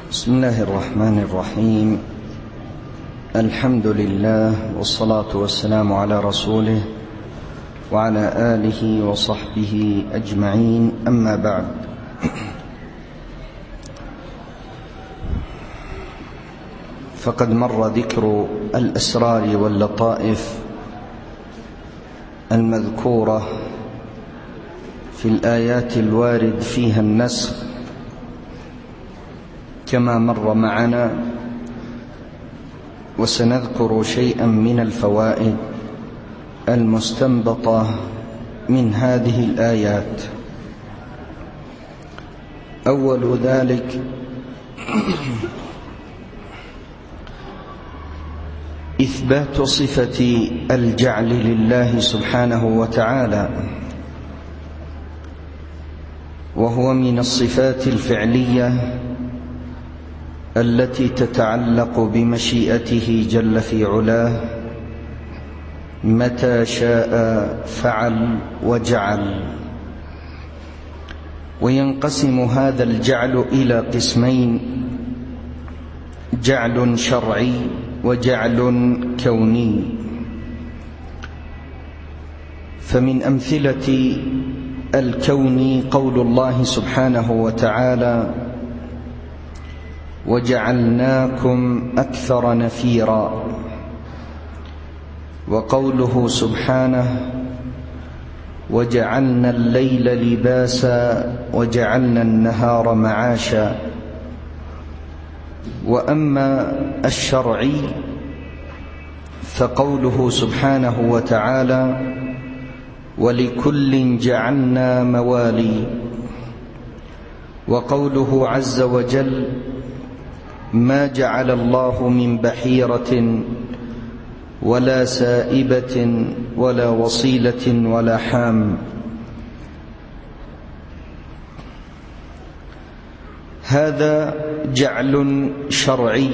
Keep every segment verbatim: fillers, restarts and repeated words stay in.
بسم الله الرحمن الرحيم. الحمد لله والصلاة والسلام على رسوله وعلى آله وصحبه أجمعين، أما بعد. فقد مر ذكر الأسرار واللطائف المذكورة في الآيات الوارد فيها النسخ كما مر معنا، وسنذكر شيئا من الفوائد المستنبطة من هذه الآيات. أول ذلك إثبات صفة الجعل لله سبحانه وتعالى، وهو من الصفات الفعلية التي تتعلق بمشيئته جل في علاه، متى شاء فعل وجعل. وينقسم هذا الجعل إلى قسمين: جعل شرعي وجعل كوني. فمن أمثلة الكون قول الله سبحانه وتعالى: وجعلناكم أكثر نفيرا، وقوله سبحانه: وجعلنا الليل لباسا وجعلنا النهار معاشا. وأما الشرعي فقوله سبحانه وتعالى: ولكل جعلنا موالي. وقوله عز وجل: ما جعل الله من بحيرة ولا سائبة ولا وصيلة ولا حام. هذا جعل شرعي.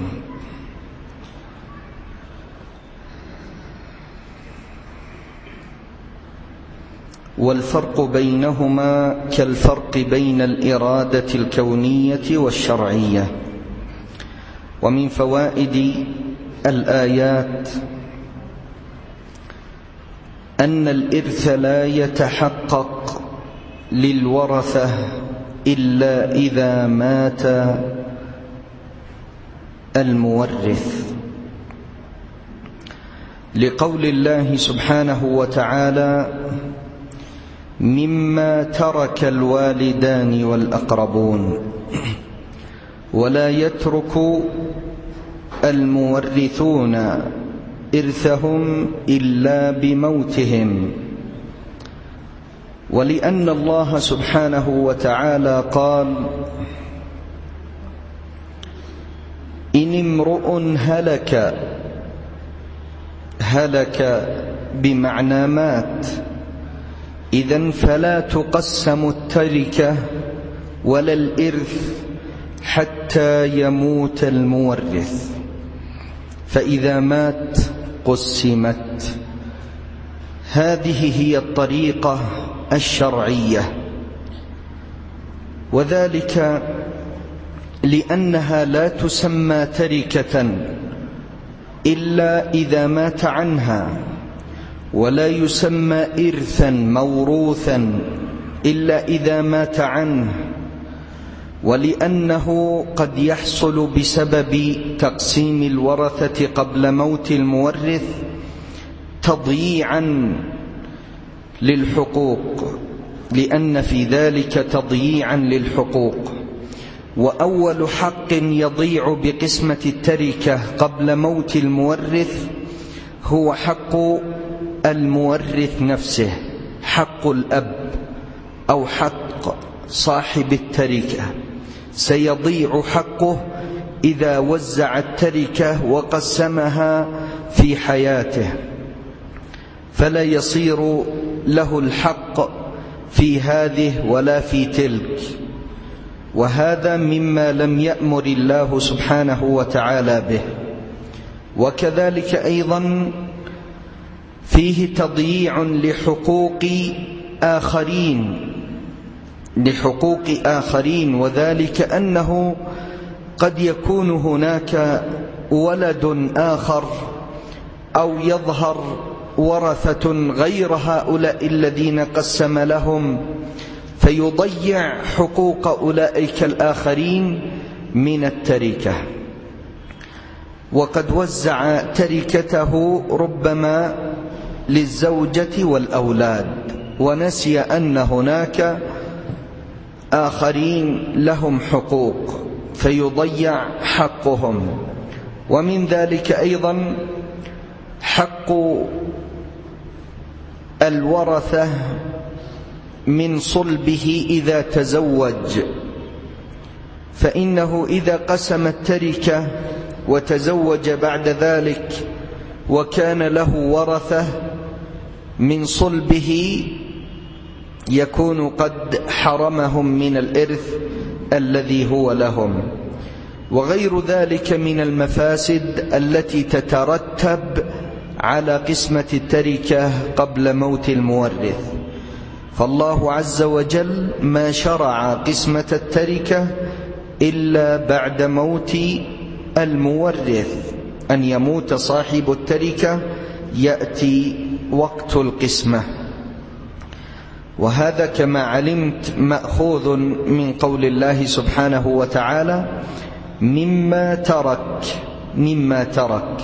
والفرق بينهما كالفرق بين الإرادة الكونية والشرعية. ومن فوائد الآيات أن الإرث لا يتحقق للورثة إلا إذا مات المورث، لقول الله سبحانه وتعالى: مما ترك الوالدان والأقربون. ولا يترك المورثون إرثهم إلا بموتهم. ولأن الله سبحانه وتعالى قال: إن امرؤ هلك، هلك بمعنى مات، إذن فلا تقسم التركة ولا الإرث حتى يموت المورث، فإذا مات قسمت. هذه هي الطريقة الشرعية، وذلك لأنها لا تسمى تركة إلا إذا مات عنها، ولا يسمى إرثا موروثا إلا إذا مات عنه. ولأنه قد يحصل بسبب تقسيم الورثة قبل موت المورث تضييعا للحقوق، لأن في ذلك تضييعا للحقوق. وأول حق يضيع بقسمة التركة قبل موت المورث هو حق المورث نفسه، حق الأب أو حق صاحب التركة. سيضيع حقه إذا وزع التركة وقسمها في حياته، فلا يصير له الحق في هذه ولا في تلك. وهذا مما لم يأمر الله سبحانه وتعالى به. وكذلك أيضا فيه تضييع لحقوق آخرين لحقوق آخرين، وذلك أنه قد يكون هناك ولد آخر أو يظهر ورثة غير هؤلاء الذين قسم لهم، فيضيع حقوق أولئك الآخرين من التركة، وقد وزع تركته ربما للزوجة والأولاد، ونسي أن هناك آخرين لهم حقوق فيضيع حقهم. ومن ذلك أيضا حق الورثة من صلبه إذا تزوج، فإنه إذا قسم التركة وتزوج بعد ذلك وكان له ورثة من صلبه يكون قد حرمهم من الإرث الذي هو لهم. وغير ذلك من المفاسد التي تترتب على قسمة التركة قبل موت المورث. فالله عز وجل ما شرع قسمة التركة إلا بعد موت المورث، أن يموت صاحب التركة يأتي وقت القسمة. وهذا كما علمت مأخوذ من قول الله سبحانه وتعالى مما ترك مما ترك.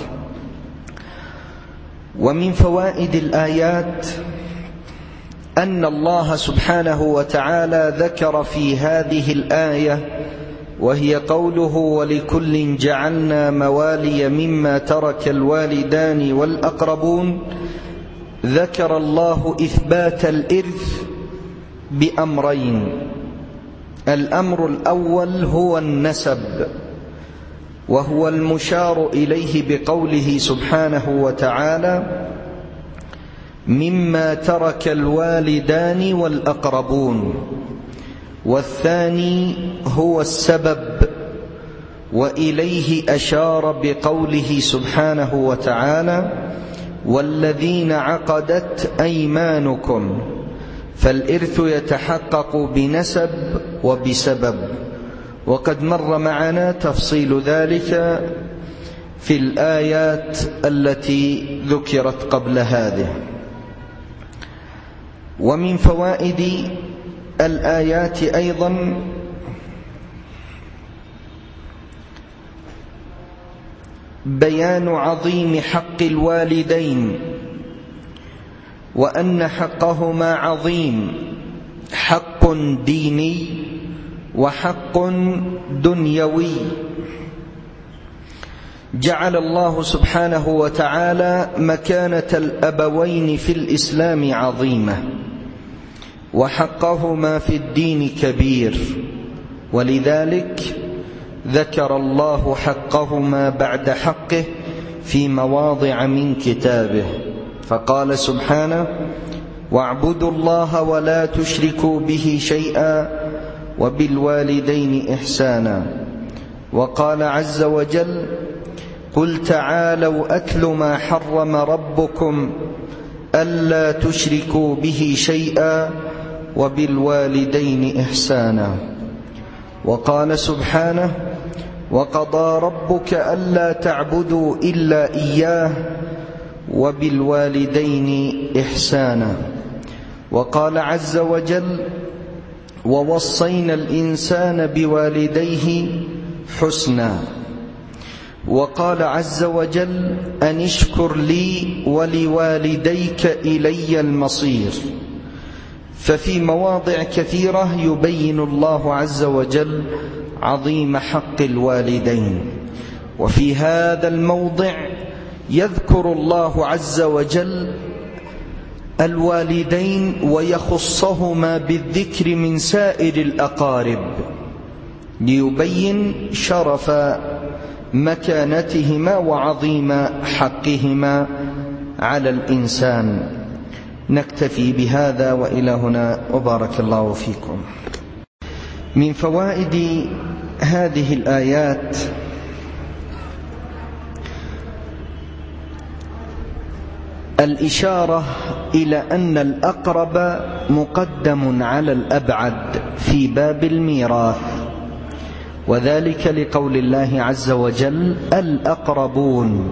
ومن فوائد الآيات أن الله سبحانه وتعالى ذكر في هذه الآية، وهي قوله ولكل جعلنا موالي مما ترك الوالدان والأقربون، ذكر الله إثبات الإرث بأمرين. الأمر الأول هو النسب، وهو المشار إليه بقوله سبحانه وتعالى مما ترك الوالدان والأقربون. والثاني هو السبب، وإليه أشار بقوله سبحانه وتعالى والذين عقدت أيمانكم، فالإرث يتحقق بنسب وبسبب، وقد مر معنا تفصيل ذلك في الآيات التي ذكرت قبل هذه. ومن فوائد الآيات أيضا بيان عظيم حق الوالدين، وأن حقهما عظيم، حق ديني وحق دنيوي. جعل الله سبحانه وتعالى مكانة الأبوين في الإسلام عظيمة، وحقهما في الدين كبير، ولذلك ذكر الله حقهما بعد حقه في مواضع من كتابه، فقال سبحانه واعبدوا الله ولا تشركوا به شيئا وبالوالدين إحسانا. وقال عز وجل قل تعالوا أتل ما حرم ربكم ألا تشركوا به شيئا وبالوالدين إحسانا. وقال سبحانه وقضى ربك ألا تعبدوا إلا إياه وبالوالدين إحسانا. وقال عز وجل ووصينا الإنسان بوالديه حسنا. وقال عز وجل أن اشكر لي ولوالديك إلي المصير. ففي مواضع كثيرة يبين الله عز وجل عظيم حق الوالدين، وفي هذا الموضع يذكر الله عز وجل الوالدين ويخصهما بالذكر من سائر الأقارب، ليبين شرف مكانتهما وعظيم حقهما على الإنسان. نكتفي بهذا وإلى هنا، وبارك الله فيكم. من فوائد هذه الآيات الإشارة إلى أن الأقرب مقدم على الأبعد في باب الميراث، وذلك لقول الله عز وجل الأقربون،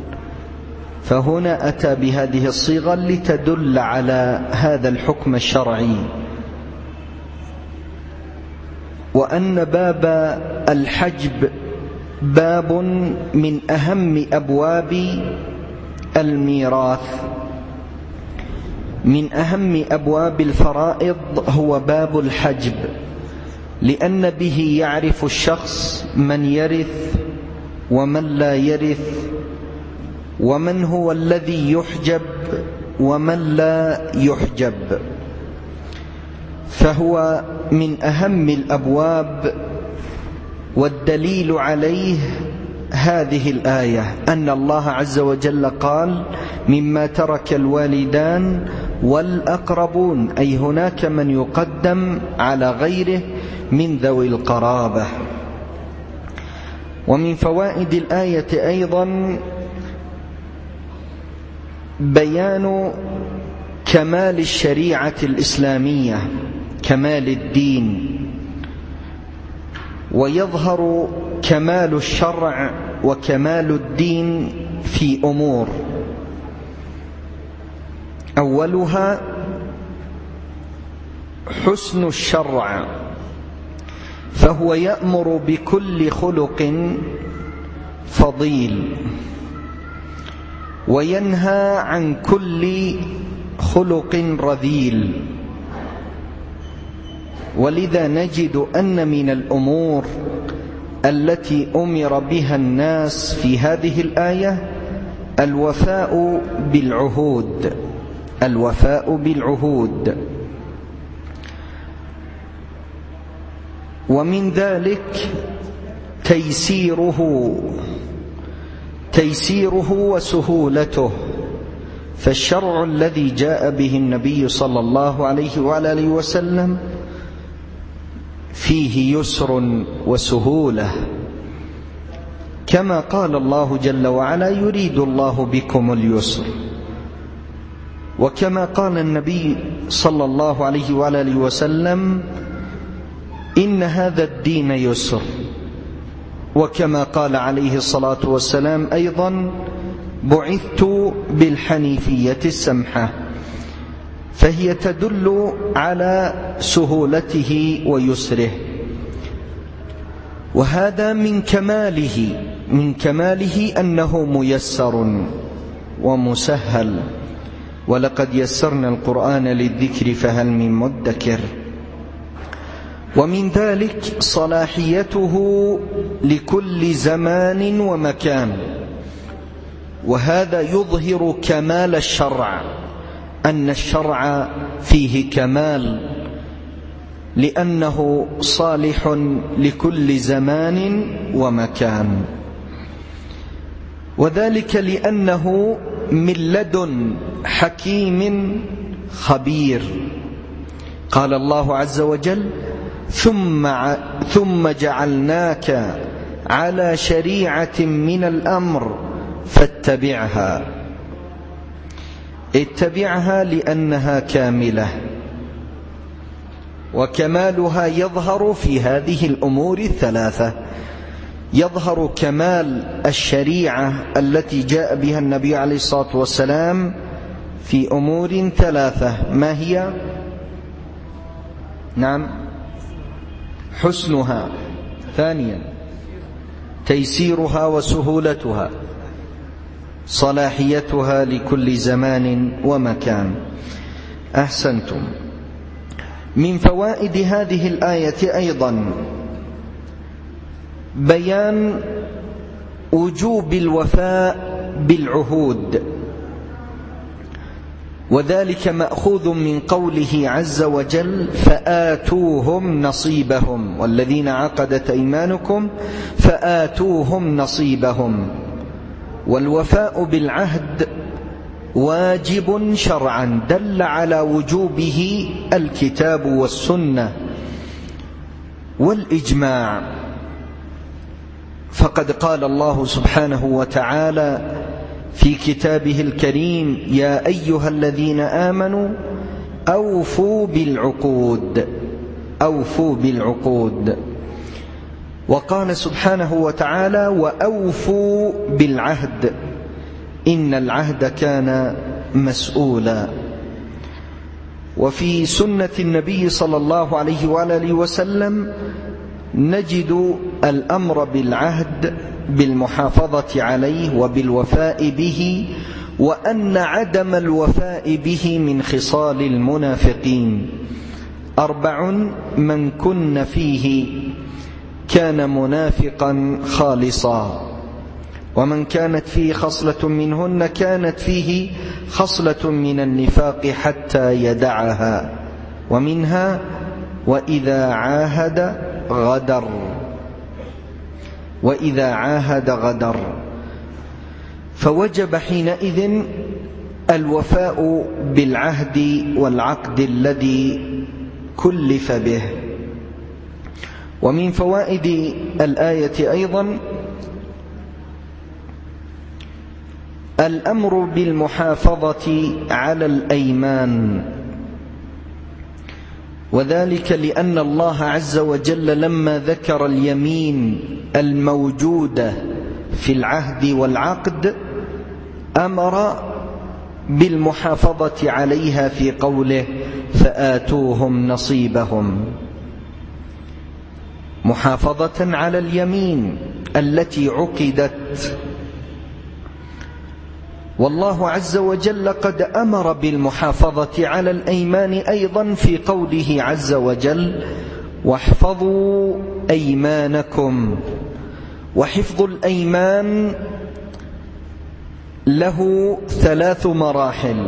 فهنا أتى بهذه الصيغة لتدل على هذا الحكم الشرعي، وأن باب الحجب باب من أهم أبواب الميراث، من أهم أبواب الفرائض هو باب الحجب، لأن به يعرف الشخص من يرث ومن لا يرث، ومن هو الذي يحجب ومن لا يحجب، فهو من أهم الأبواب. والدليل عليه هذه الآية، أن الله عز وجل قال مما ترك الوالدان والأقربون، أي هناك من يقدم على غيره من ذوي القرابة. ومن فوائد الآية أيضا بيان كمال الشريعة الإسلامية، كمال الدين، ويظهر كمال الشرع وكمال الدين في أمور، أولها حسن الشرع، فهو يأمر بكل خلق فضيل وينهى عن كل خلق رذيل. ولذا نجد أن من الأمور التي أمر بها الناس في هذه الآية الوفاء بالعهود، الوفاء بالعهود. ومن ذلك تيسيره تيسيره وسهولته، فالشرع الذي جاء به النبي صلى الله عليه وآله وسلم فيه يسر وسهولة، كما قال الله جل وعلا يريد الله بكم اليسر، وكما قال النبي صلى الله عليه وآله وسلم إن هذا الدين يسر، وكما قال عليه الصلاة والسلام أيضا بعثت بالحنيفية السمحة، فهي تدل على سهولته ويسره. وهذا من كماله من كماله أنه ميسر ومسهل، ولقد يسرنا القرآن للذكر فهل من مدكر. ومن ذلك صلاحيته لكل زمان ومكان، وهذا يظهر كمال الشرع، أن الشرع فيه كمال، لأنه صالح لكل زمان ومكان، وذلك لأنه من لدن حكيم خبير. قال الله عز وجل ثم, ثم جعلناك على شريعة من الأمر فاتبعها، اتبعها لأنها كاملة، وكمالها يظهر في هذه الأمور الثلاثة. يظهر كمال الشريعة التي جاء بها النبي عليه الصلاة والسلام في أمور ثلاثة، ما هي؟ نعم، حسنها، ثانيا تيسيرها وسهولتها، صلاحيتها لكل زمان ومكان. أحسنتم. من فوائد هذه الآية أيضا بيان وجوب الوفاء بالعهود، وذلك مأخوذ من قوله عز وجل فآتوهم نصيبهم، والذين عقدت أيمانكم فآتوهم نصيبهم. والوفاء بالعهد واجب شرعا دل على وجوبه الكتاب والسنة والإجماع، فقد قال الله سبحانه وتعالى في كتابه الكريم يا أيها الذين آمنوا أوفوا بالعقود، أوفوا بالعقود. وقال سبحانه وتعالى: وأوفوا بالعهد إن العهد كان مسؤولا. وفي سنة النبي صلى الله عليه وآله وسلم نجد الأمر بالعهد بالمحافظة عليه وبالوفاء به، وأن عدم الوفاء به من خصال المنافقين. أربع من كن فيه كان منافقا خالصا، ومن كانت فيه خصلة منهن كانت فيه خصلة من النفاق حتى يدعها. ومنها: وإذا عاهد غدر، وإذا عاهد غدر. فوجب حينئذ الوفاء بالعهد والعقد الذي كلف به. ومن فوائد الآية أيضا الأمر بالمحافظة على الأيمان، وذلك لأن الله عز وجل لما ذكر اليمين الموجودة في العهد والعقد أمر بالمحافظة عليها في قوله: فآتوهم نصيبهم. محافظة على اليمين التي عقدت. والله عز وجل قد أمر بالمحافظة على الأيمان أيضا في قوله عز وجل: واحفظوا أيمانكم. وحفظ الأيمان له ثلاث مراحل.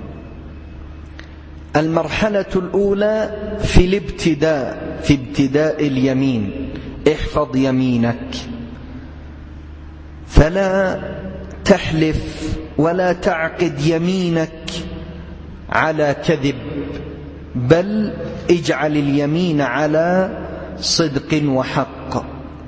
المرحلة الأولى في الابتداء، في ابتداء اليمين: احفظ يمينك، فلا تحلف ولا تعقد يمينك على كذب، بل اجعل اليمين على صدق وحق.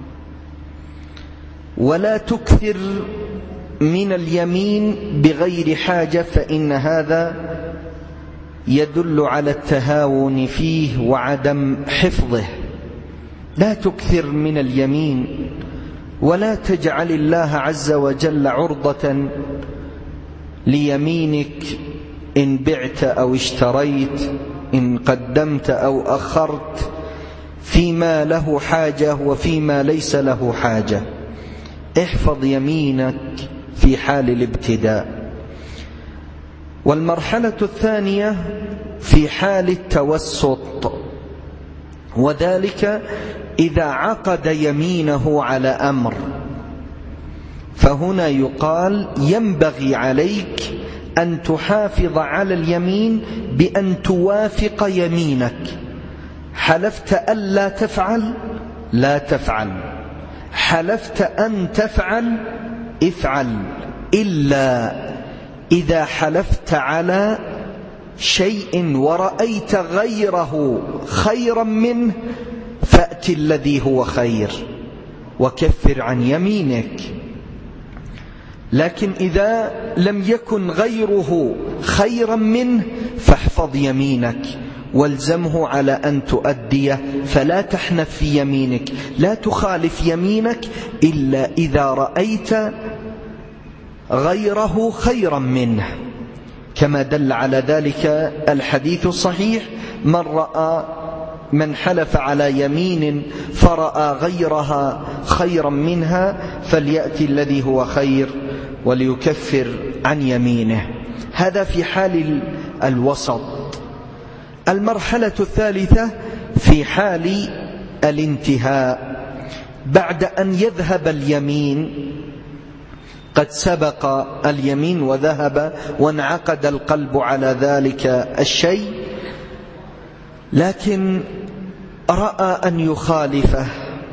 ولا تكثر من اليمين بغير حاجة، فإن هذا يدل على التهاون فيه وعدم حفظه. لا تكثر من اليمين، ولا تجعل الله عز وجل عرضة ليمينك إن بعت أو اشتريت، إن قدمت أو أخرت، فيما له حاجة وفيما ليس له حاجة. احفظ يمينك في حال الابتداء. والمرحلة الثانية في حال التوسط، وذلك إذا عقد يمينه على أمر، فهنا يقال: ينبغي عليك أن تحافظ على اليمين بأن توافق يمينك. حلفت ألا تفعل، لا تفعل. حلفت أن تفعل، افعل، إلا إذا حلفت على شيء ورأيت غيره خيرا منه فأت الذي هو خير وكفر عن يمينك. لكن إذا لم يكن غيره خيرا منه فاحفظ يمينك والزمه على أن تؤديه، فلا تحنف في يمينك، لا تخالف يمينك إلا إذا رأيت غيره خيرا منه، كما دل على ذلك الحديث الصحيح: من رأى من حلف على يمين فرأى غيرها خيرا منها فليأتي الذي هو خير وليكفر عن يمينه. هذا في حال الوسط. المرحلة الثالثة في حال الانتهاء، بعد أن يذهب اليمين، قد سبق اليمين وذهب وانعقد القلب على ذلك الشيء، لكن رأى أن يخالفه،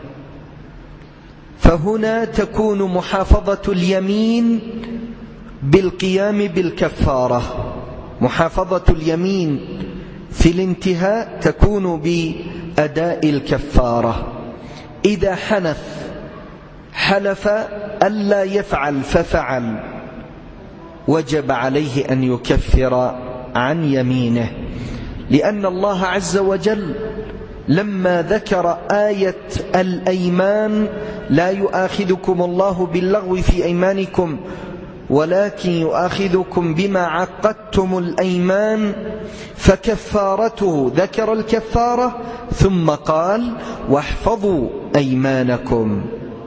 فهنا تكون محافظة اليمين بالقيام بالكفارة. محافظة اليمين في الانتهاء تكون بأداء الكفارة. إذا حنث حلف ألا يفعل ففعل، وجب عليه أن يكفر عن يمينه، لأن الله عز وجل لما ذكر آية الأيمان لا يؤاخذكم الله باللغو في أيمانكم ولكن يؤاخذكم بما عقدتم الأيمان فكفارته، ذكر الكفارة ثم قال واحفظوا أيمانكم،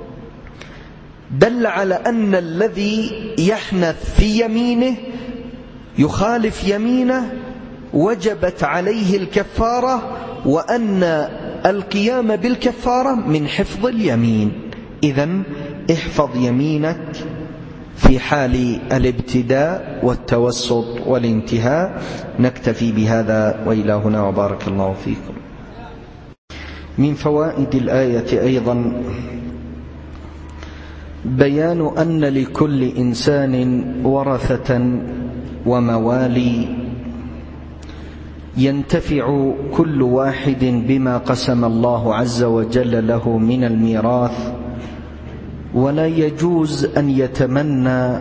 دل على أن الذي يحنث في يمينه يخالف يمينه وجبت عليه الكفارة، وأن القيام بالكفارة من حفظ اليمين. إذن احفظ يمينك في حال الابتداء والتوسط والانتهاء. نكتفي بهذا وإلى هنا وبارك الله فيكم. من فوائد الآية أيضا بيان أن لكل إنسان ورثة وموالي، ينتفع كل واحد بما قسم الله عز وجل له من الميراث، ولا يجوز أن يتمنى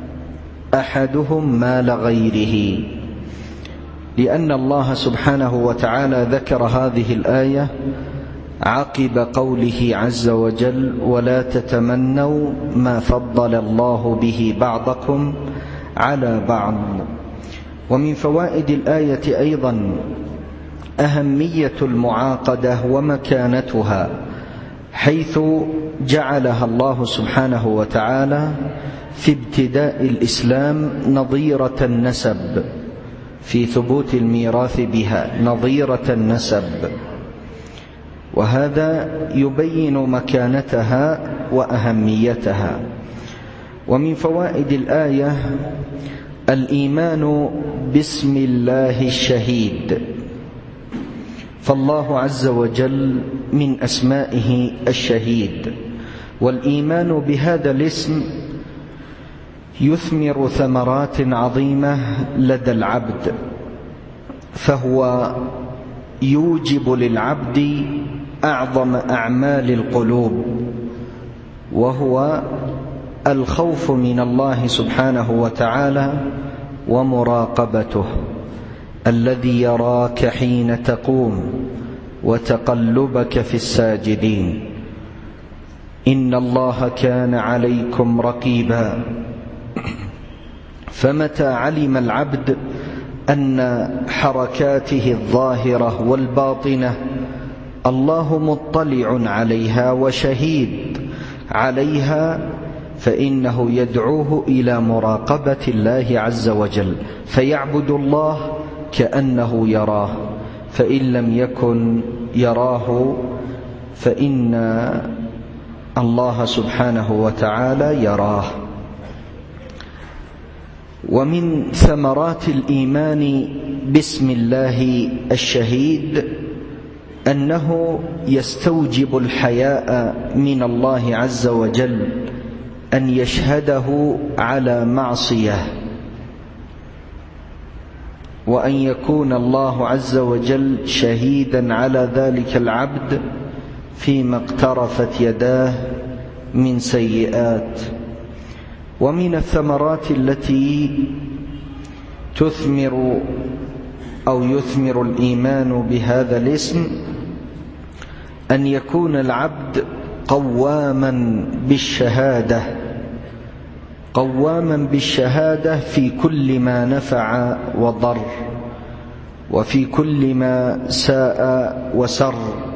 أحدهم مال غيره، لأن الله سبحانه وتعالى ذكر هذه الآية عقب قوله عز وجل ولا تتمنوا ما فضل الله به بعضكم على بعض. ومن فوائد الآية أيضا أهمية المعاقدة ومكانتها، حيث جعلها الله سبحانه وتعالى في ابتداء الإسلام نظيرة النسب، في ثبوت الميراث بها نظيرة النسب، وهذا يبين مكانتها وأهميتها. ومن فوائد الآية الإيمان باسم الله الشهيد، فالله عز وجل من أسمائه الشهيد، والإيمان بهذا الاسم يثمر ثمرات عظيمة لدى العبد، فهو يوجب للعبد أعظم أعمال القلوب، وهو الخوف من الله سبحانه وتعالى ومراقبته، الذي يراك حين تقوم وتقلبك في الساجدين، إن الله كان عليكم رقيبا. فمتى علم العبد أن حركاته الظاهرة والباطنة الله مطلع عليها وشهيد عليها، فإنه يدعوه إلى مراقبة الله عز وجل، فيعبد الله كأنه يراه، فإن لم يكن يراه فإن الله سبحانه وتعالى يراه. ومن ثمرات الإيمان باسم الله الشهيد أنه يستوجب الحياء من الله عز وجل أن يشهده على معصية، وأن يكون الله عز وجل شهيدا على ذلك العبد فيما اقترفت يداه من سيئات. ومن الثمرات التي تثمر أو يثمر الإيمان بهذا الاسم أن يكون العبد قواما بالشهادة، قواما بالشهادة في كل ما نفع وضر، وفي كل ما ساء وسر،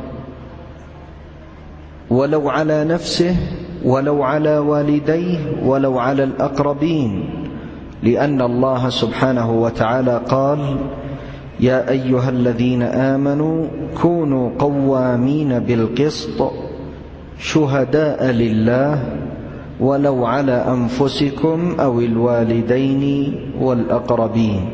ولو على نفسه ولو على والديه ولو على الأقربين، لأن الله سبحانه وتعالى قال يا أيها الذين آمنوا كونوا قوامين بالقسط شهداء لله ولو على أنفسكم أو الوالدين والأقربين.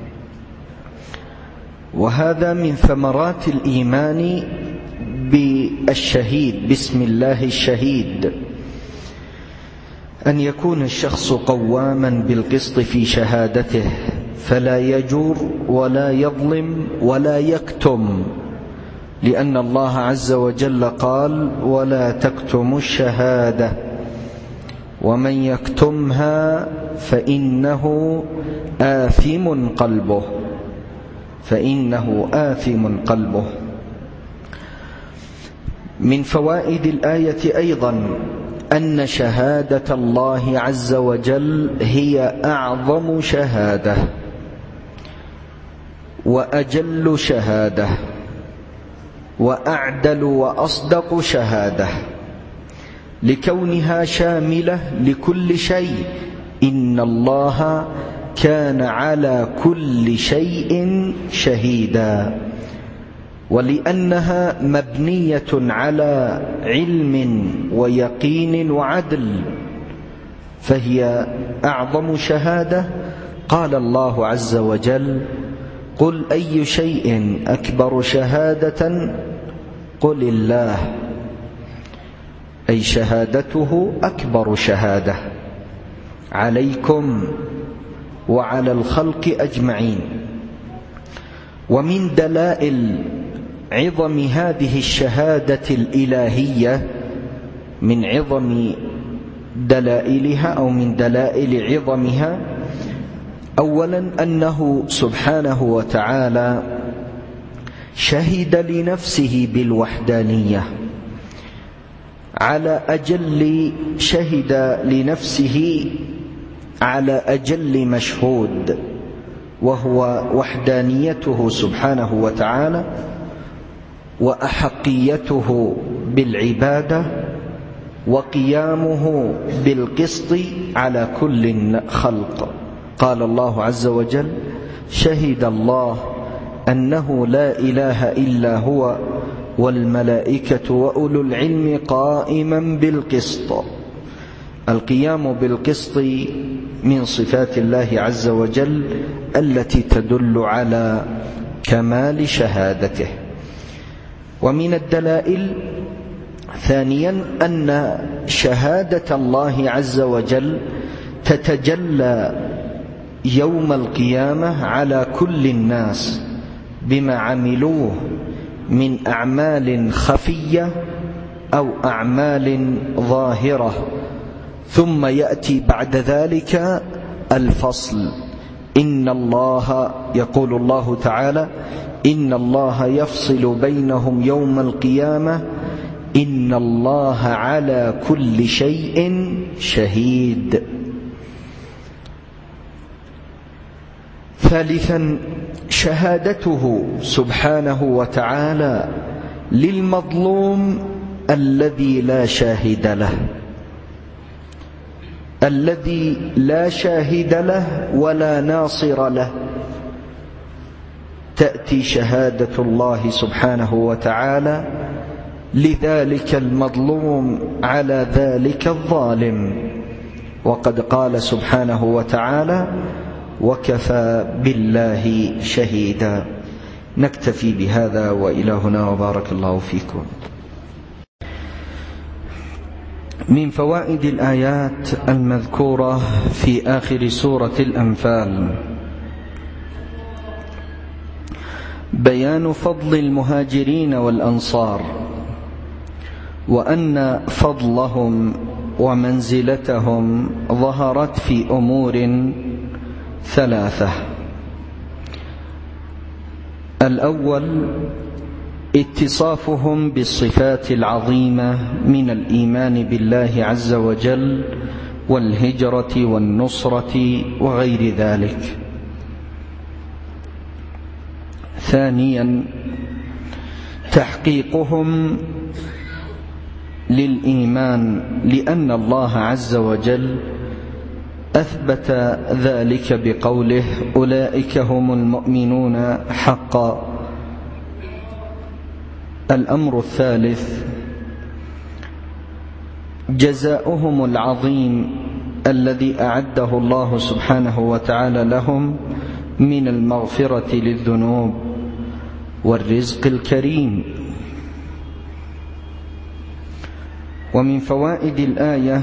وهذا من ثمرات الإيمان بالشهيد، باسم الله الشهيد، أن يكون الشخص قواما بالقسط في شهادته، فلا يجور ولا يظلم ولا يكتم، لأن الله عز وجل قال ولا تكتموا الشهادة ومن يكتمها فإنه آثم قلبه، فإنه آثم قلبه. من فوائد الآية أيضا أن شهادة الله عز وجل هي أعظم شهادة وأجل شهادة وأعدل وأصدق شهادة، لكونها شاملة لكل شيء. إن الله كان على كل شيء شهيدا، ولأنها مبنية على علم ويقين وعدل فهي أعظم شهادة. قال الله عز وجل: قل أي شيء أكبر شهادة قل الله، أي شهادته أكبر شهادة عليكم وعلى الخلق أجمعين. ومن دلائل عظم هذه الشهادة الإلهية، من عظم دلائلها أو من دلائل عظمها، أولا أنه سبحانه وتعالى شهد لنفسه بالوحدانية على أجل شهد لنفسه على أجل مشهود، وهو وحدانيته سبحانه وتعالى وأحقيته بالعبادة وقيامه بالقسط على كل خلق. قال الله عز وجل: شهد الله أنه لا إله إلا هو والملائكة وأولو العلم قائما بالقسط. القيام بالقسط من صفات الله عز وجل التي تدل على كمال شهادته. ومن الدلائل ثانيا أن شهادة الله عز وجل تتجلى يوم القيامة على كل الناس بما عملوه من أعمال خفية أو أعمال ظاهرة، ثم يأتي بعد ذلك الفصل. إن الله يقول الله تعالى: إن الله يفصل بينهم يوم القيامة إن الله على كل شيء شهيد. ثالثا شهادته سبحانه وتعالى للمظلوم الذي لا شاهد له، الذي لا شاهد له ولا ناصر له. تأتي شهادة الله سبحانه وتعالى لذلك المظلوم على ذلك الظالم، وقد قال سبحانه وتعالى: وكفى بالله شهيدا. نكتفي بهذا وإلى هنا، وبارك الله فيكم. من فوائد الآيات المذكورة في آخر سورة الأنفال بيان فضل المهاجرين والأنصار، وأن فضلهم ومنزلتهم ظهرت في أمور ثلاثة. الأول اتصافهم بالصفات العظيمة من الإيمان بالله عز وجل والهجرة والنصرة وغير ذلك. ثانيا تحقيقهم للإيمان، لأن الله عز وجل أثبت ذلك بقوله: أولئك هم المؤمنون حقا. الأمر الثالث جزاؤهم العظيم الذي أعده الله سبحانه وتعالى لهم من المغفرة للذنوب والرزق الكريم. ومن فوائد الآية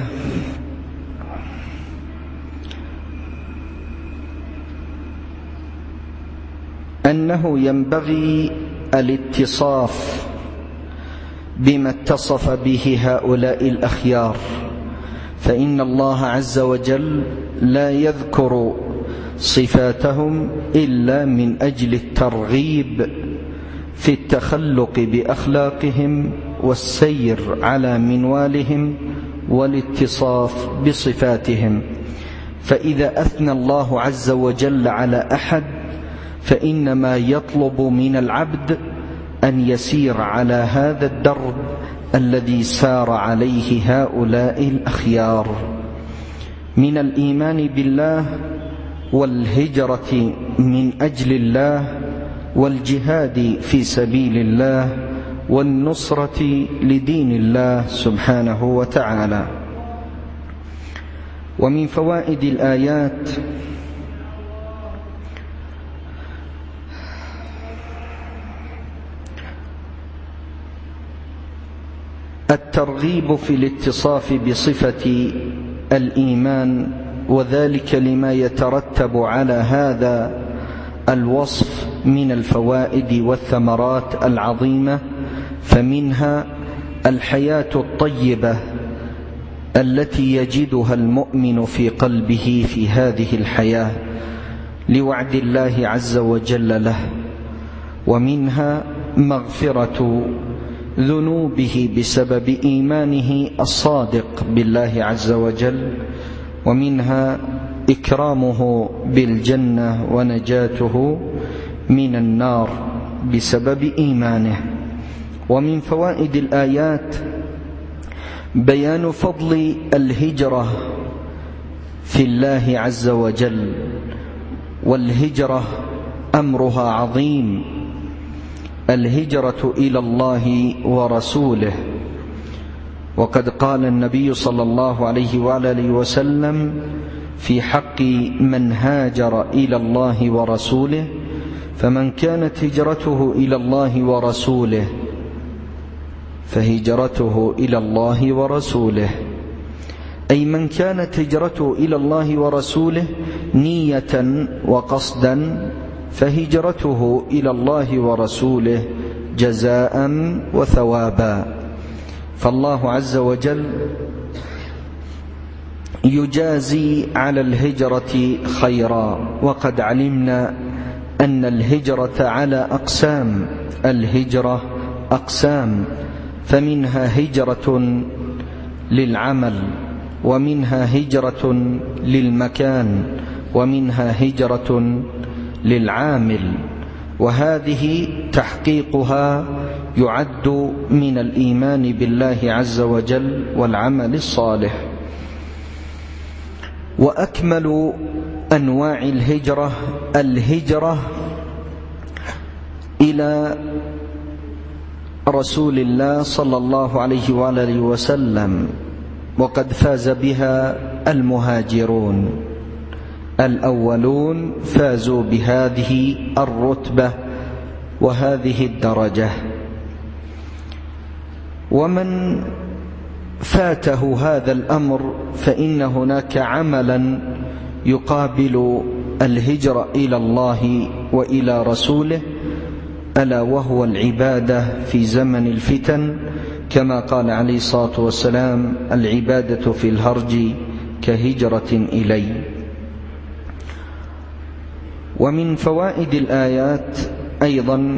أنه ينبغي الاتصاف بما اتصف به هؤلاء الأخيار، فإن الله عز وجل لا يذكر صفاتهم إلا من أجل الترغيب في التخلق بأخلاقهم والسير على منوالهم والاتصاف بصفاتهم. فإذا أثنى الله عز وجل على أحد فإنما يطلب من العبد أن يسير على هذا الدرب الذي سار عليه هؤلاء الأخيار من الإيمان بالله والهجرة من أجل الله والجهاد في سبيل الله والنصرة لدين الله سبحانه وتعالى. ومن فوائد الآيات الترغيب في الاتصاف بصفة الإيمان، وذلك لما يترتب على هذا الوصف من الفوائد والثمرات العظيمة. فمنها الحياة الطيبة التي يجدها المؤمن في قلبه في هذه الحياة لوعد الله عز وجل له، ومنها مغفرة ذنوبه بسبب إيمانه الصادق بالله عز وجل، ومنها إكرامه بالجنة ونجاته من النار بسبب إيمانه. ومن فوائد الآيات بيان فضل الهجرة في الله عز وجل، والهجرة أمرها عظيم، الهجرة إلى الله ورسوله. وقد قال النبي صلى الله عليه وآله وسلم في حق من هاجر إلى الله ورسوله: فمن كانت هجرته إلى الله ورسوله فهجرته إلى الله ورسوله، أي من كانت هجرته إلى الله ورسوله نية وقصدا فهجرته إلى الله ورسوله جزاء وثوابا. فالله عز وجل يجازي على الهجرة خيرا. وقد علمنا أن الهجرة على أقسام، الهجرة أقسام، فمنها هجرة للعمل، ومنها هجرة للمكان، ومنها هجرة للعامل، وهذه تحقيقها يعد من الإيمان بالله عز وجل والعمل الصالح. وأكمل أنواع الهجرة الهجرة إلى رسول الله صلى الله عليه وآله وسلم، وقد فاز بها المهاجرون الأولون، فازوا بهذه الرتبة وهذه الدرجة. ومن فاته هذا الأمر فإن هناك عملا يقابل الهجرة إلى الله وإلى رسوله، ألا وهو العبادة في زمن الفتن، كما قال عليه الصلاة والسلام: العبادة في الهرج كهجرة إلي. ومن فوائد الآيات أيضا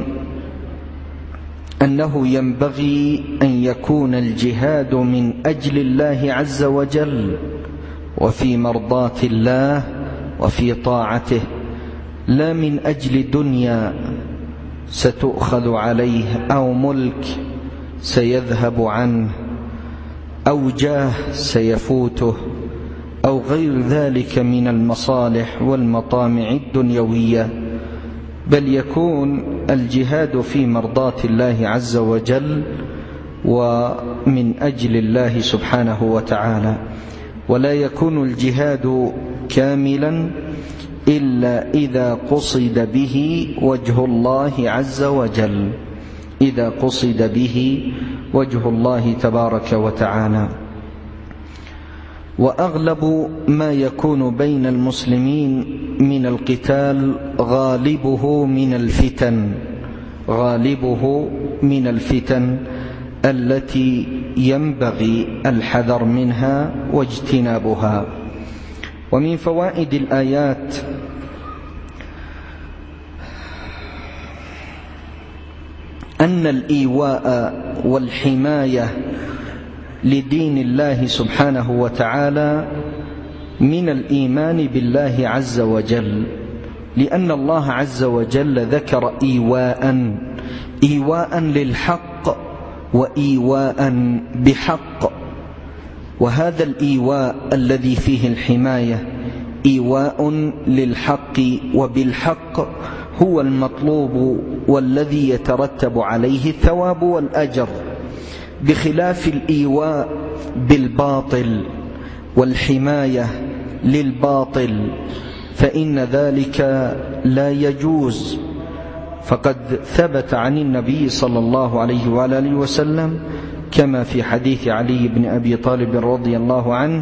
أنه ينبغي أن يكون الجهاد من أجل الله عز وجل وفي مرضاة الله وفي طاعته، لا من أجل دنيا ستؤخذ عليه، أو ملك سيذهب عنه، أو جاه سيفوته، أو غير ذلك من المصالح والمطامع الدنيوية، بل يكون الجهاد في مرضاة الله عز وجل ومن أجل الله سبحانه وتعالى. ولا يكون الجهاد كاملا إلا إذا قصد به وجه الله عز وجل، إذا قصد به وجه الله تبارك وتعالى. وأغلب ما يكون بين المسلمين من القتال غالبه من الفتن، غالبه من الفتن التي ينبغي الحذر منها واجتنابها. ومن فوائد الآيات أن أن الإيواء والحماية لدين الله سبحانه وتعالى من الإيمان بالله عز وجل، لأن الله عز وجل ذكر إيواء إيواء للحق وإيواء بحق، وهذا الإيواء الذي فيه الحماية إيواء للحق وبالحق هو المطلوب والذي يترتب عليه الثواب والأجر، بخلاف الإيواء بالباطل والحماية للباطل فإن ذلك لا يجوز. فقد ثبت عن النبي صلى الله عليه وآله وسلم كما في حديث علي بن أبي طالب رضي الله عنه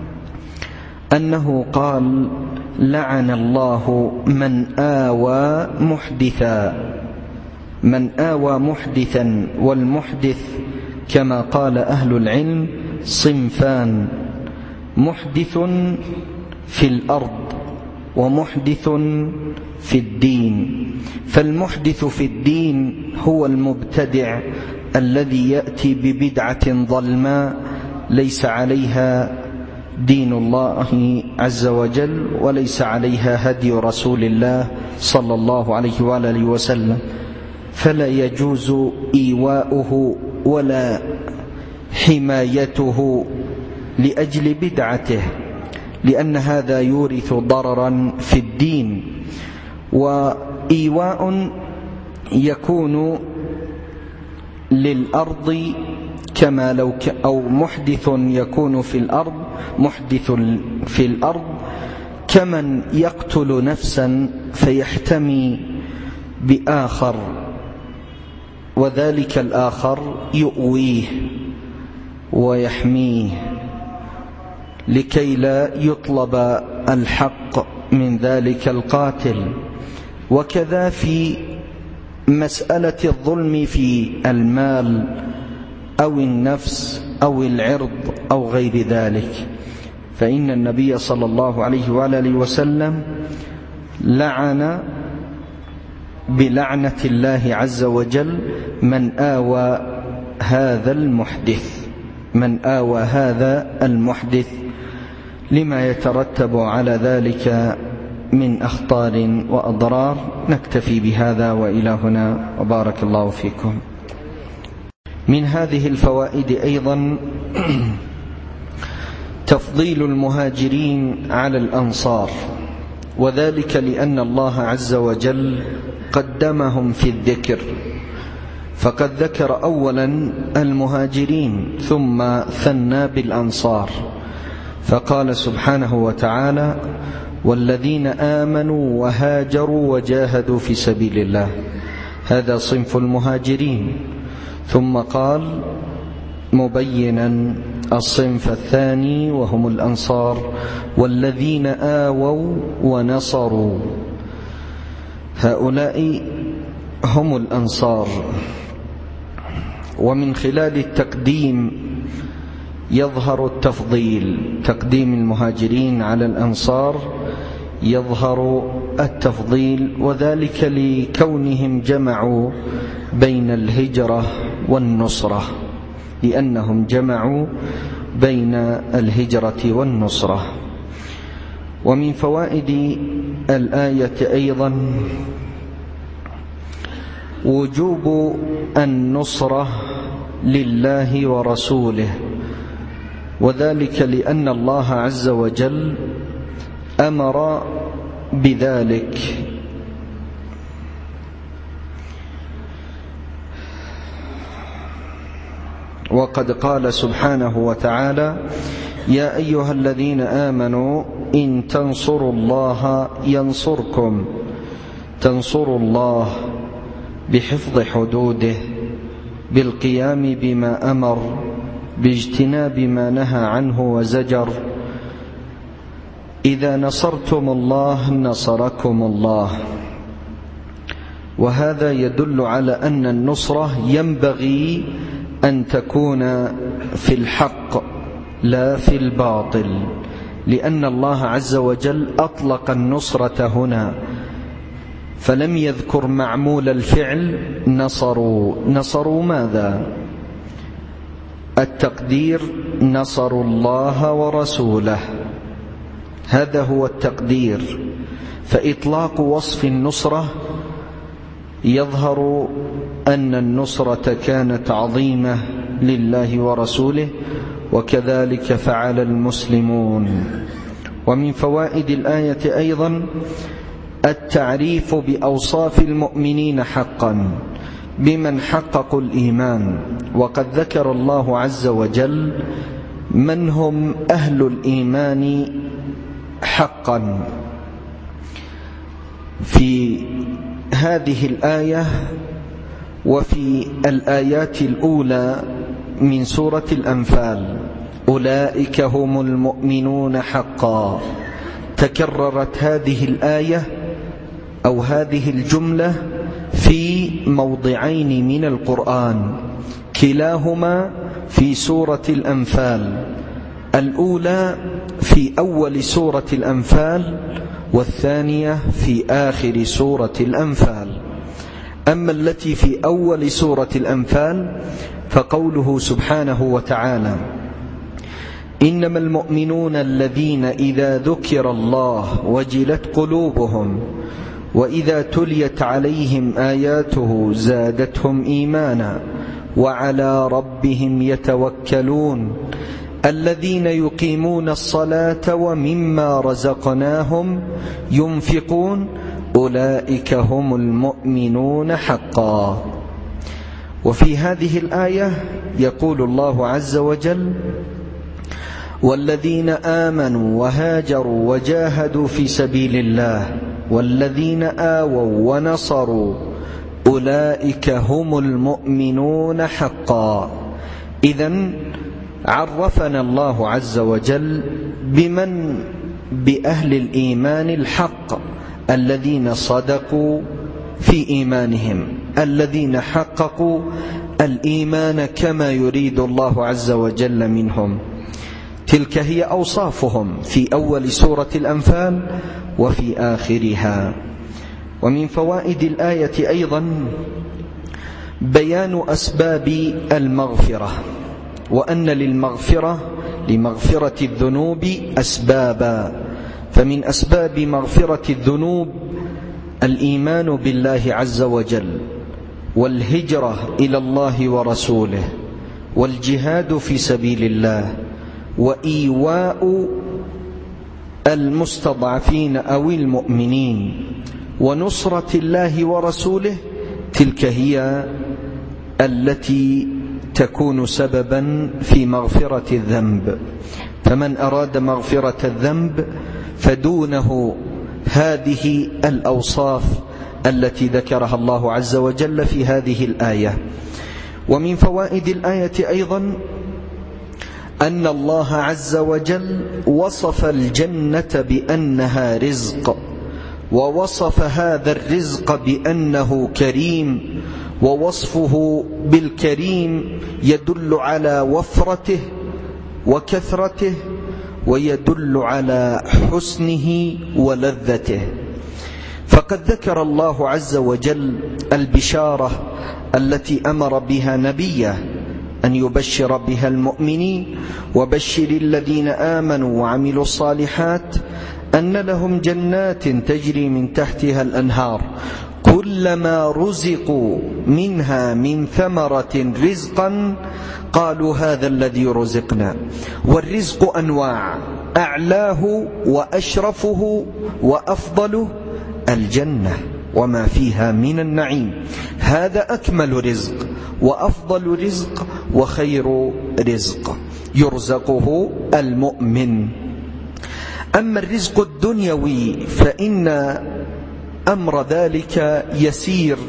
أنه قال: لعن الله من آوى محدثا من آوى محدثا والمحدث كما قال أهل العلم صنفان: محدث في الأرض ومحدث في الدين. فالمحدث في الدين هو المبتدع الذي يأتي ببدعة ظلماء ليس عليها دين الله عز وجل وليس عليها هدي رسول الله صلى الله عليه وآله وسلم، فلا يجوز إيواؤه ولا حمايته لأجل بدعته، لأن هذا يورث ضررا في الدين. وإيواء يكون للأرض كما لو ك أو محدث يكون في الأرض محدث في الأرض كمن يقتل نفسا فيحتمي بآخر، وذلك الآخر يؤويه ويحميه لكي لا يطلب الحق من ذلك القاتل. وكذا في مسألة الظلم في المال أو النفس أو العرض أو غير ذلك، فإن النبي صلى الله عليه وآله وسلم لعن بلعنة الله عز وجل من آوى هذا المحدث من آوى هذا المحدث لما يترتب على ذلك من أخطار وأضرار. نكتفي بهذا وإلى هنا، وبارك الله فيكم. من هذه الفوائد أيضا تفضيل المهاجرين على الأنصار، وذلك لأن الله عز وجل قدمهم في الذكر، فقد ذكر أولا المهاجرين ثم ثنى بالأنصار، فقال سبحانه وتعالى: والذين آمنوا وهاجروا وجاهدوا في سبيل الله، هذا صنف المهاجرين. ثم قال مبينا الصنف الثاني وهم الأنصار: والذين آووا ونصروا، هؤلاء هم الأنصار. ومن خلال التقديم يظهر التفضيل، تقديم المهاجرين على الأنصار يظهر التفضيل، وذلك لكونهم جمعوا بين الهجرة والنصرة، لأنهم جمعوا بين الهجرة والنصرة. ومن فوائد الآية أيضا وجوب النصرة لله ورسوله، وذلك لأن الله عز وجل أمر بذلك، وقد قال سبحانه وتعالى: يا أيها الذين آمنوا إن تنصروا الله ينصركم، تنصروا الله بحفظ حدوده، بالقيام بما أمر، باجتناب ما نهى عنه وزجر. إذا نصرتم الله نصركم الله. وهذا يدل على أن النصرة ينبغي أن تكون في الحق لا في الباطل، لأن الله عز وجل أطلق النصرة هنا فلم يذكر معمول الفعل نصروا. نصروا ماذا؟ التقدير نصروا الله ورسوله، هذا هو التقدير. فإطلاق وصف النصرة يظهر أن النصرة كانت عظيمة لله ورسوله، وكذلك فعل المسلمون. ومن فوائد الآية أيضا التعريف بأوصاف المؤمنين حقا بمن حققوا الإيمان. وقد ذكر الله عز وجل من هم أهل الإيمان حقا في هذه الآية وفي الآيات الأولى من سورة الأنفال. أولئك هم المؤمنون حقا. تكررت هذه الآية أو هذه الجملة في موضعين من القرآن، كلاهما في سورة الأنفال. الأولى في أول سورة الأنفال، والثانية في آخر سورة الأنفال. أما التي في أول سورة الأنفال فقوله سبحانه وتعالى: إنما المؤمنون الذين إذا ذكر الله وجلت قلوبهم وإذا تليت عليهم آياته زادتهم إيمانا وعلى ربهم يتوكلون الذين يقيمون الصلاة ومما رزقناهم ينفقون أولئك هم المؤمنون حقا. وفي هذه الآية يقول الله عز وجل: والذين آمنوا وهاجروا وجاهدوا في سبيل الله والذين آووا ونصروا أولئك هم المؤمنون حقا. إذن عرفنا الله عز وجل بمن بأهل الإيمان الحق الذين صدقوا في إيمانهم، الذين حققوا الإيمان كما يريد الله عز وجل منهم. تلك هي أوصافهم في أول سورة الأنفال وفي آخرها. ومن فوائد الآية أيضا بيان أسباب المغفرة، وأن للمغفرة لمغفرة الذنوب أسبابا. فمن أسباب مغفرة الذنوب الإيمان بالله عز وجل، والهجرة إلى الله ورسوله، والجهاد في سبيل الله، وإيواء المستضعفين أو المؤمنين، ونصرة الله ورسوله. تلك هي التي تكون سببا في مغفرة الذنب. فمن أراد مغفرة الذنب فدونه هذه الأوصاف التي ذكرها الله عز وجل في هذه الآية. ومن فوائد الآية أيضا أن الله عز وجل وصف الجنة بأنها رزق، ووصف هذا الرزق بأنه كريم، ووصفه بالكريم يدل على وفرته وكثرته، ويدل على حسنه ولذته. فقد ذكر الله عز وجل البشارة التي أمر بها نبيه أن يبشر بها المؤمنين: وبشر الذين آمنوا وعملوا الصالحات أن لهم جنات تجري من تحتها الأنهار كلما رزقوا منها من ثمرة رزقا قالوا هذا الذي رزقنا. والرزق أنواع، أعلاه وأشرفه وأفضله الجنة وما فيها من النعيم، هذا أكمل رزق وأفضل رزق وخير رزق يرزقه المؤمن. أما الرزق الدنيوي فإن أمر ذلك يسير،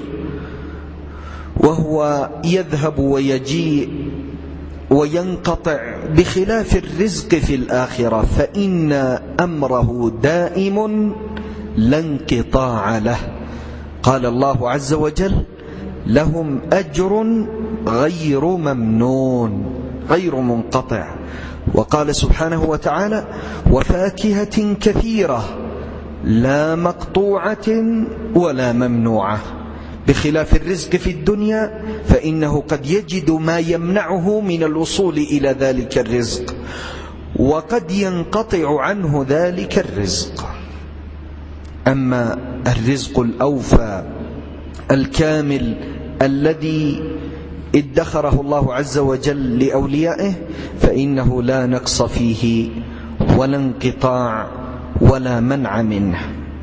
وهو يذهب ويجيء وينقطع، بخلاف الرزق في الآخرة فإن أمره دائم لا انقطاع له. قال الله عز وجل: لهم أجر غير ممنون، غير منقطع. وقال سبحانه وتعالى: وفاكهة كثيرة لا مقطوعة ولا ممنوعة، بخلاف الرزق في الدنيا فإنه قد يجد ما يمنعه من الوصول إلى ذلك الرزق، وقد ينقطع عنه ذلك الرزق. أما الرزق الأوفى الكامل الذي ادخره الله عز وجل لأوليائه فإنه لا نقص فيه ولا انقطاع ولا منع منه.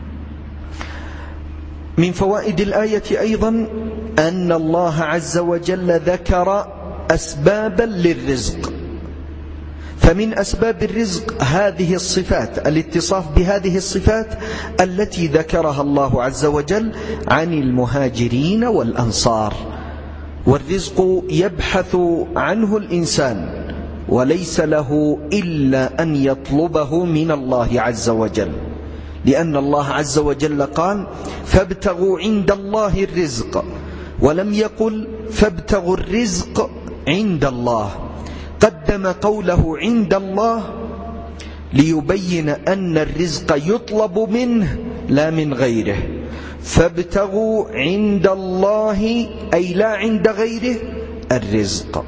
من فوائد الآية أيضا أن الله عز وجل ذكر أسبابا للرزق، فمن أسباب الرزق هذه الصفات، الاتصاف بهذه الصفات التي ذكرها الله عز وجل عن المهاجرين والأنصار. والرزق يبحث عنه الإنسان وليس له إلا أن يطلبه من الله عز وجل، لأن الله عز وجل قال فابتغوا عند الله الرزق، ولم يقل فابتغوا الرزق عند الله، قدم قوله عند الله ليبين أن الرزق يطلب منه لا من غيره. فابتغوا عند الله أي لا عند غيره الرزق.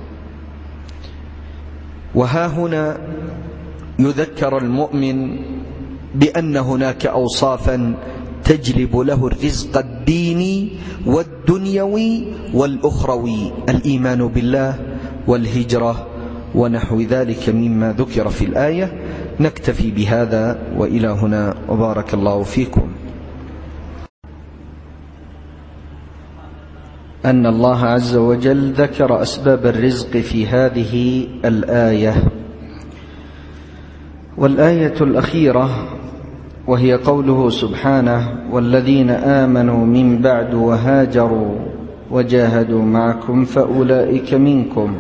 وها هنا يذكر المؤمن بأن هناك أوصافا تجلب له الرزق الديني والدنيوي والأخروي: الإيمان بالله والهجرة ونحو ذلك مما ذكر في الآية. نكتفي بهذا وإلى هنا، وبارك الله فيكم. أن الله عز وجل ذكر أسباب الرزق في هذه الآية. والآية الأخيرة وهي قوله سبحانه: والذين آمنوا من بعد وهاجروا وجاهدوا معكم فأولئك منكم.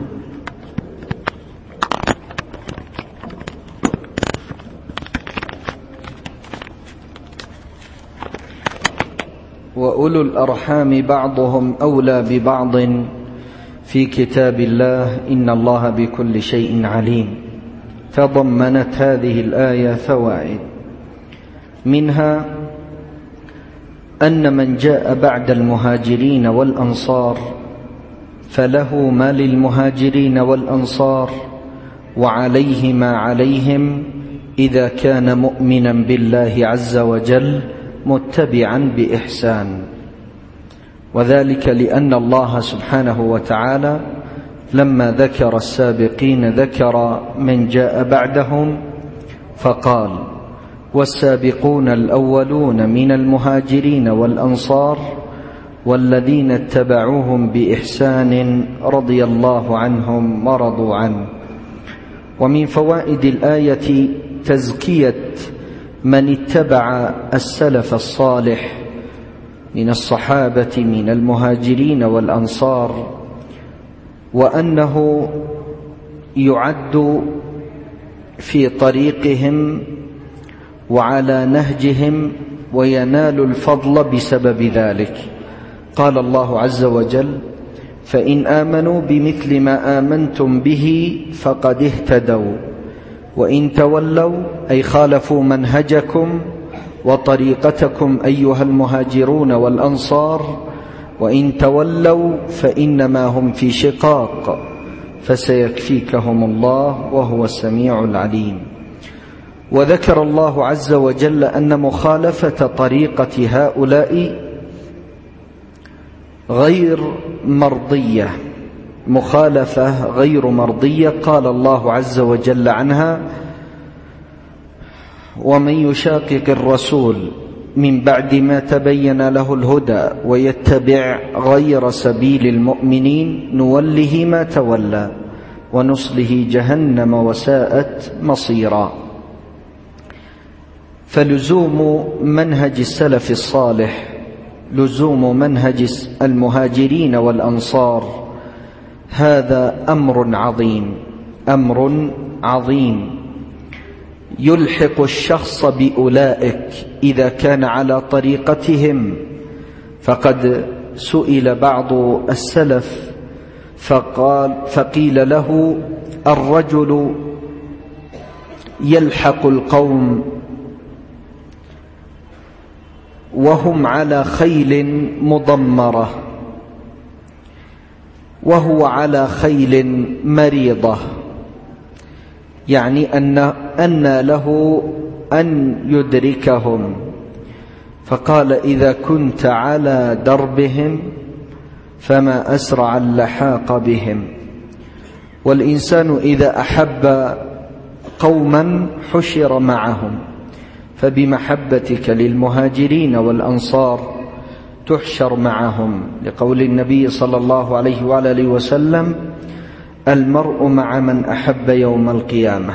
وأولو الأرحام بعضهم أولى ببعض في كتاب الله إن الله بكل شيء عليم. تضمنت هذه الآية فوائد، منها أن من جاء بعد المهاجرين والأنصار فله ما للمهاجرين والأنصار وعليه ما عليهم إذا كان مؤمنا بالله عز وجل متبعا بإحسان. وذلك لأن الله سبحانه وتعالى لما ذكر السابقين ذكر من جاء بعدهم فقال: والسابقون الأولون من المهاجرين والأنصار والذين اتبعوهم بإحسان رضي الله عنهم ورضوا عنه. ومن فوائد الآية تزكية من اتبع السلف الصالح من الصحابة من المهاجرين والأنصار، وأنه يعد في طريقهم وعلى نهجهم وينال الفضل بسبب ذلك. قال الله عز وجل: فإن آمنوا بمثل ما آمنتم به فقد اهتدوا وإن تولوا أي خالفوا منهجكم وطريقتكم أيها المهاجرون والأنصار، وإن تولوا فإنما هم في شقاق فسيكفيكهم الله وهو السميع العليم. وذكر الله عز وجل أن مخالفة طريقة هؤلاء غير مرضية، مخالفة غير مرضية. قال الله عز وجل عنها: ومن يشاقق الرسول من بعد ما تبين له الهدى ويتبع غير سبيل المؤمنين نوله ما تولى ونصله جهنم وساءت مصيرا. فلزوم منهج السلف الصالح، لزوم منهج المهاجرين والأنصار، هذا أمر عظيم، أمر عظيم يلحق الشخص بأولئك إذا كان على طريقتهم. فقد سئل بعض السلف فقال فقيل له: الرجل يلحق القوم وهم على خيل مضمرة، وهو على خيل مريضة، يعني أن أن له أن يدركهم، فقال إذا كنت على دربهم فما أسرع اللحاق بهم. والإنسان إذا أحب قوما حشر معهم، فبمحبتك للمهاجرين والأنصار تحشر معهم، لقول النبي صلى الله عليه وآله وسلم: المرء مع من أحب يوم القيامة.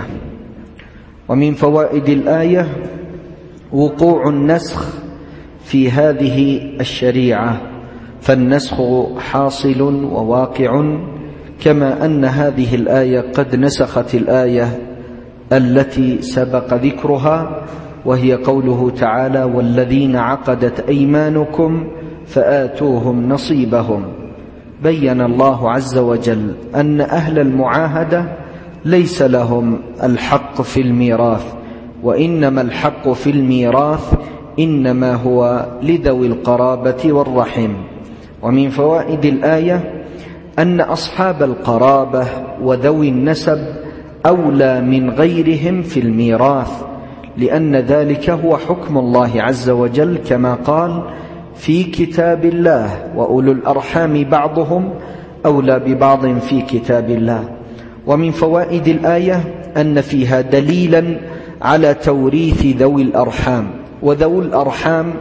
ومن فوائد الآية وقوع النسخ في هذه الشريعة، فالنسخ حاصل وواقع، كما أن هذه الآية قد نسخت الآية التي سبق ذكرها، وهي قوله تعالى: والذين عقدت أيمانكم فآتوهم نصيبهم. بين الله عز وجل أن أهل المعاهدة ليس لهم الحق في الميراث، وإنما الحق في الميراث إنما هو لذوي القرابة والرحم. ومن فوائد الآية أن أصحاب القرابة وذوي النسب أولى من غيرهم في الميراث، لأن ذلك هو حكم الله عز وجل، كما قال في كتاب الله: وأولو الأرحام بعضهم أولى ببعض في كتاب الله. ومن فوائد الآية أن فيها دليلا على توريث ذوي الأرحام، وذوي الأرحام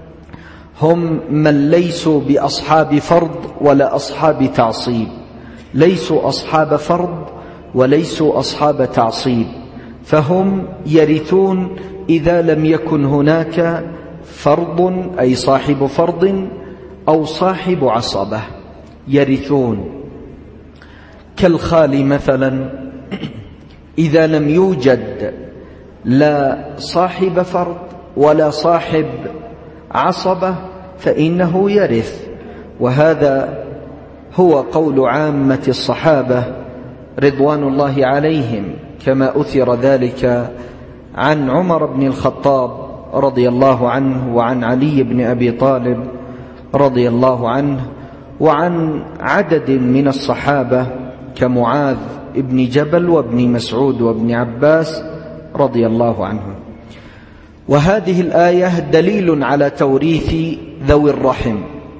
هم من ليسوا بأصحاب فرض ولا أصحاب تعصيب، ليسوا أصحاب فرض وليسوا أصحاب تعصيب، فهم يرثون إذا لم يكن هناك فرض، أي صاحب فرض أو صاحب عصبة، يرثون. كالخال مثلا، إذا لم يوجد لا صاحب فرض ولا صاحب عصبة فإنه يرث. وهذا هو قول عامة الصحابة رضوان الله عليهم، كما أثر ذلك عن عمر بن الخطاب رضي الله عنه، وعن علي بن أبي طالب رضي الله عنه، وعن عدد من الصحابة كمعاذ بن جبل وابن مسعود وابن عباس رضي الله عنهم. وهذه الآية دليل على توريث ذوي الرحم.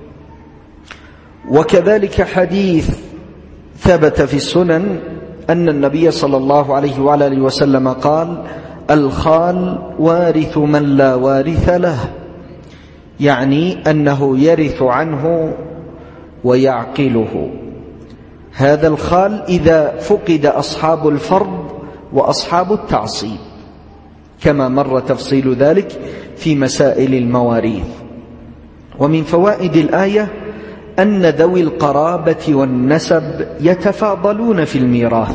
وكذلك حديث ثبت في السنن أن النبي صلى الله عليه وآله وسلم قال: الخال وارث من لا وارث له، يعني أنه يرث عنه ويعقله. هذا الخال إذا فقد أصحاب الفرض وأصحاب التعصيب، كما مر تفصيل ذلك في مسائل المواريث. ومن فوائد الآية أن ذوي القرابة والنسب يتفاضلون في الميراث،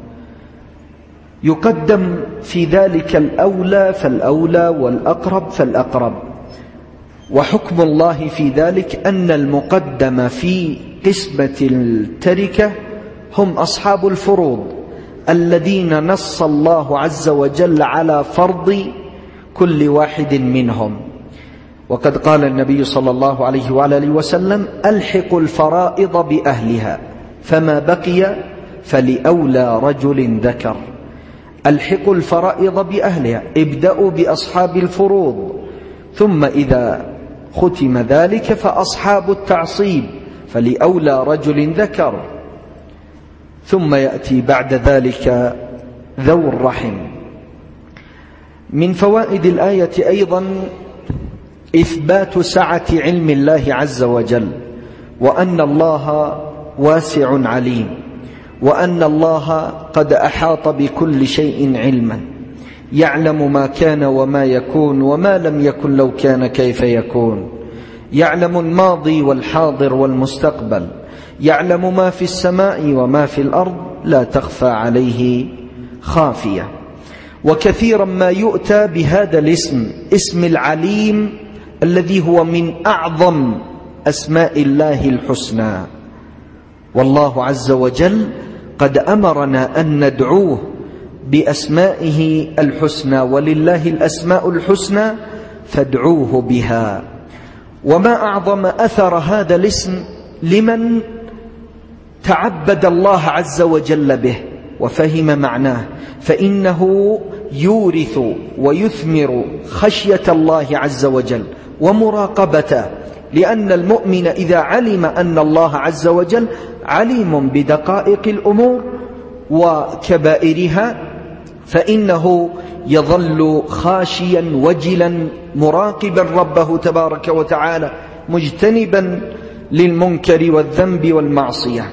يقدم في ذلك الأولى فالأولى والأقرب فالأقرب. وحكم الله في ذلك أن المقدم في قسمة التركة هم أصحاب الفروض الذين نص الله عز وجل على فرض كل واحد منهم. وقد قال النبي صلى الله عليه وآله وسلم: ألحقوا الفرائض بأهلها فما بقي فلأولى رجل ذكر. ألحقوا الفرائض بأهلها، ابدأوا بأصحاب الفروض، ثم إذا ختم ذلك فأصحاب التعصيب فلأولى رجل ذكر، ثم يأتي بعد ذلك ذو الرحم. من فوائد الآية أيضا إثبات سعة علم الله عز وجل، وأن الله واسع عليم، وأن الله قد أحاط بكل شيء علما، يعلم ما كان وما يكون وما لم يكن لو كان كيف يكون، يعلم الماضي والحاضر والمستقبل، يعلم ما في السماء وما في الأرض، لا تخفى عليه خافية. وكثيرا ما يؤتى بهذا الاسم، اسم العليم، الذي هو من أعظم أسماء الله الحسنى. والله عز وجل قد أمرنا أن ندعوه بأسمائه الحسنى، ولله الأسماء الحسنى فادعوه بها. وما أعظم أثر هذا الاسم لمن تعبد الله عز وجل به وفهم معناه، فإنه يورث ويثمر خشية الله عز وجل ومراقبته، لأن المؤمن إذا علم أن الله عز وجل عليم بدقائق الأمور وكبائرها فإنه يظل خاشيا وجلا مراقبا ربه تبارك وتعالى مجتنبا للمنكر والذنب والمعصية.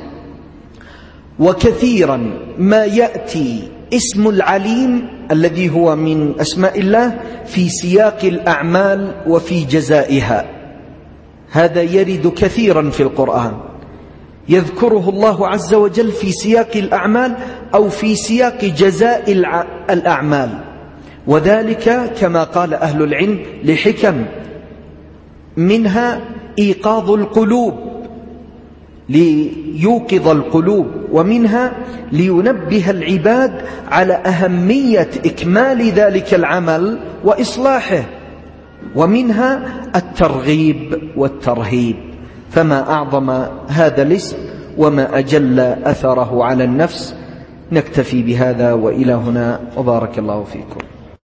وكثيرا ما يأتي اسم العليم الذي هو من أسماء الله في سياق الأعمال وفي جزائها، هذا يرد كثيرا في القرآن، يذكره الله عز وجل في سياق الأعمال أو في سياق جزاء الأعمال، وذلك كما قال أهل العلم لحكم، منها إيقاظ القلوب ليوقظ القلوب، ومنها لينبه العباد على أهمية إكمال ذلك العمل وإصلاحه، ومنها الترغيب والترهيب. فما أعظم هذا الاسم وما أجل أثره على النفس. نكتفي بهذا وإلى هنا، وبارك الله فيكم.